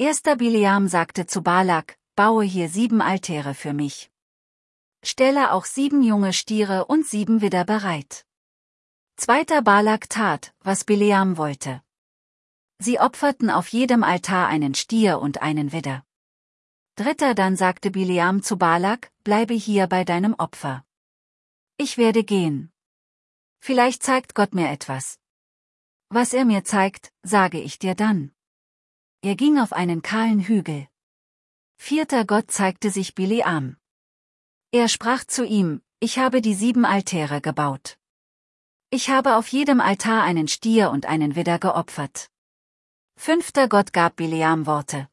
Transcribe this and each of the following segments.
Erster Bileam sagte zu Balak, baue hier 7 Altäre für mich. Stelle auch 7 junge Stiere und 7 Widder bereit. Zweiter Balak tat, was Bileam wollte. Sie opferten auf jedem Altar einen Stier und einen Widder. Dritter dann sagte Bileam zu Balak, bleibe hier bei deinem Opfer. Ich werde gehen. Vielleicht zeigt Gott mir etwas. Was er mir zeigt, sage ich dir dann. Er ging auf einen kahlen Hügel. Vierter Gott zeigte sich Bileam. Er sprach zu ihm, ich habe die 7 Altäre gebaut. Ich habe auf jedem Altar einen Stier und einen Widder geopfert. Fünfter Gott gab Bileam Worte.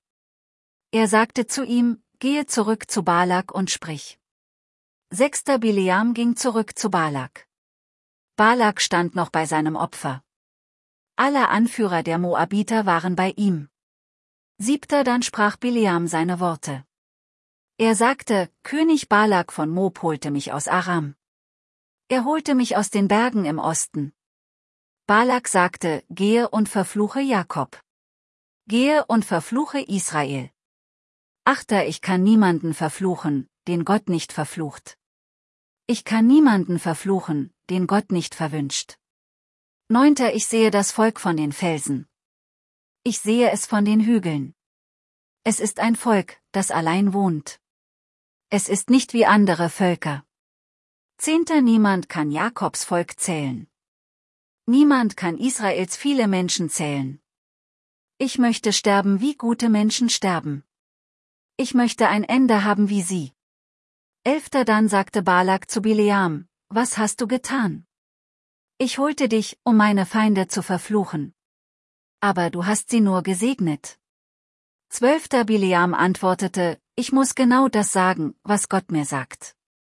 Er sagte zu ihm, gehe zurück zu Balak und sprich. Sechster Bileam ging zurück zu Balak. Balak stand noch bei seinem Opfer. Alle Anführer der Moabiter waren bei ihm. Siebter dann sprach Bileam seine Worte. Er sagte, König Balak von Moab holte mich aus Aram. Er holte mich aus den Bergen im Osten. Balak sagte, gehe und verfluche Jakob. Gehe und verfluche Israel. Achter, ich kann niemanden verfluchen, den Gott nicht verflucht. Ich kann niemanden verfluchen, den Gott nicht verwünscht. Neunter, ich sehe das Volk von den Felsen. Ich sehe es von den Hügeln. Es ist ein Volk, das allein wohnt. Es ist nicht wie andere Völker. Zehnter, niemand kann Jakobs Volk zählen. Niemand kann Israels viele Menschen zählen. Ich möchte sterben, wie gute Menschen sterben. Ich möchte ein Ende haben wie sie. Elfter, dann sagte Balak zu Bileam, was hast du getan? Ich holte dich, um meine Feinde zu verfluchen. Aber du hast sie nur gesegnet. Zwölfter, Bileam antwortete, ich muss genau das sagen, was Gott mir sagt.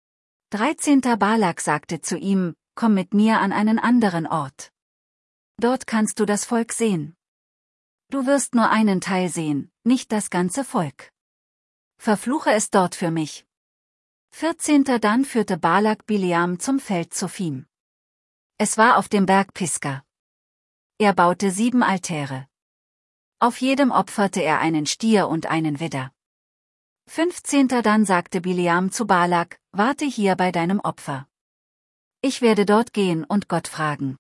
13. Balak sagte zu ihm, komm mit mir an einen anderen Ort. Dort kannst du das Volk sehen. Du wirst nur einen Teil sehen, nicht das ganze Volk. Verfluche es dort für mich. 14. Dann führte Balak Bileam zum Feld Zophim. Es war auf dem Berg Pisga. Er baute 7 Altäre. Auf jedem opferte er einen Stier und einen Widder. 15. Dann sagte Bileam zu Balak, warte hier bei deinem Opfer. Ich werde dort gehen und Gott fragen.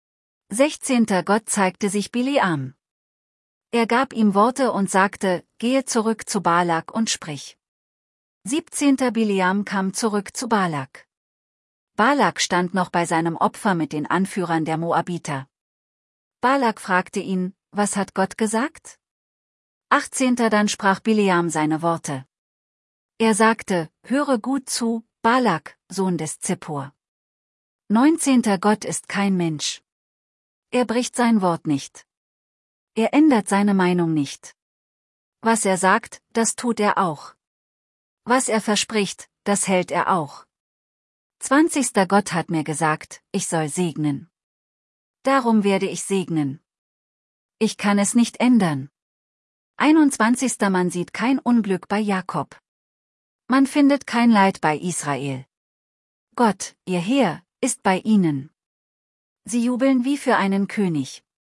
16. Gott zeigte sich Bileam. Er gab ihm Worte und sagte, gehe zurück zu Balak und sprich. 17. Bileam kam zurück zu Balak. Balak stand noch bei seinem Opfer mit den Anführern der Moabiter. Balak fragte ihn, was hat Gott gesagt? 18. Dann sprach Bileam seine Worte. Er sagte, höre gut zu, Balak, Sohn des Zippor. 19. Gott ist kein Mensch. Er bricht sein Wort nicht. Er ändert seine Meinung nicht. Was er sagt, das tut er auch. Was er verspricht, das hält er auch. 20. Gott hat mir gesagt, ich soll segnen. Darum werde ich segnen. Ich kann es nicht ändern. 21. Man sieht kein Unglück bei Jakob. Man findet kein Leid bei Israel. Gott, ihr Heer, ist bei ihnen. Sie jubeln wie für einen König.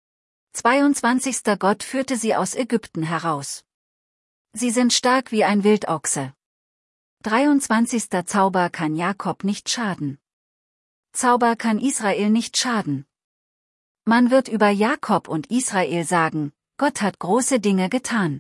22. Gott führte sie aus Ägypten heraus. Sie sind stark wie ein Wildochse. 23. Zauber kann Jakob nicht schaden. Zauber kann Israel nicht schaden. Man wird über Jakob und Israel sagen, Gott hat große Dinge getan.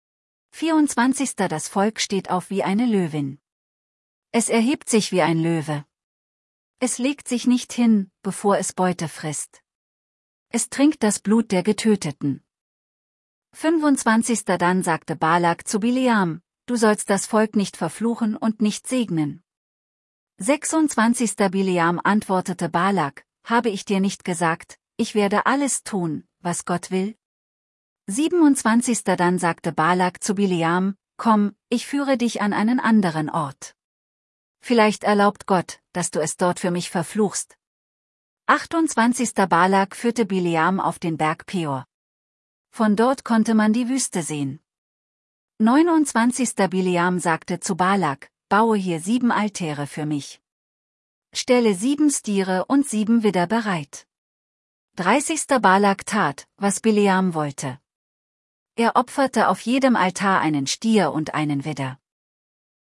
24. Das Volk steht auf wie eine Löwin. Es erhebt sich wie ein Löwe. Es legt sich nicht hin, bevor es Beute frisst. Es trinkt das Blut der Getöteten. 25. Dann sagte Balak zu Bileam, du sollst das Volk nicht verfluchen und nicht segnen. 26. Bileam antwortete Balak, habe ich dir nicht gesagt, ich werde alles tun, was Gott will? 27. Dann sagte Balak zu Bileam, komm, ich führe dich an einen anderen Ort. Vielleicht erlaubt Gott, dass du es dort für mich verfluchst. 28. Balak führte Bileam auf den Berg Peor. Von dort konnte man die Wüste sehen. 29. Bileam sagte zu Balak, baue hier 7 Altäre für mich. Stelle 7 Stiere und 7 Widder bereit. 30. Balak tat, was Bileam wollte. Er opferte auf jedem Altar einen Stier und einen Widder.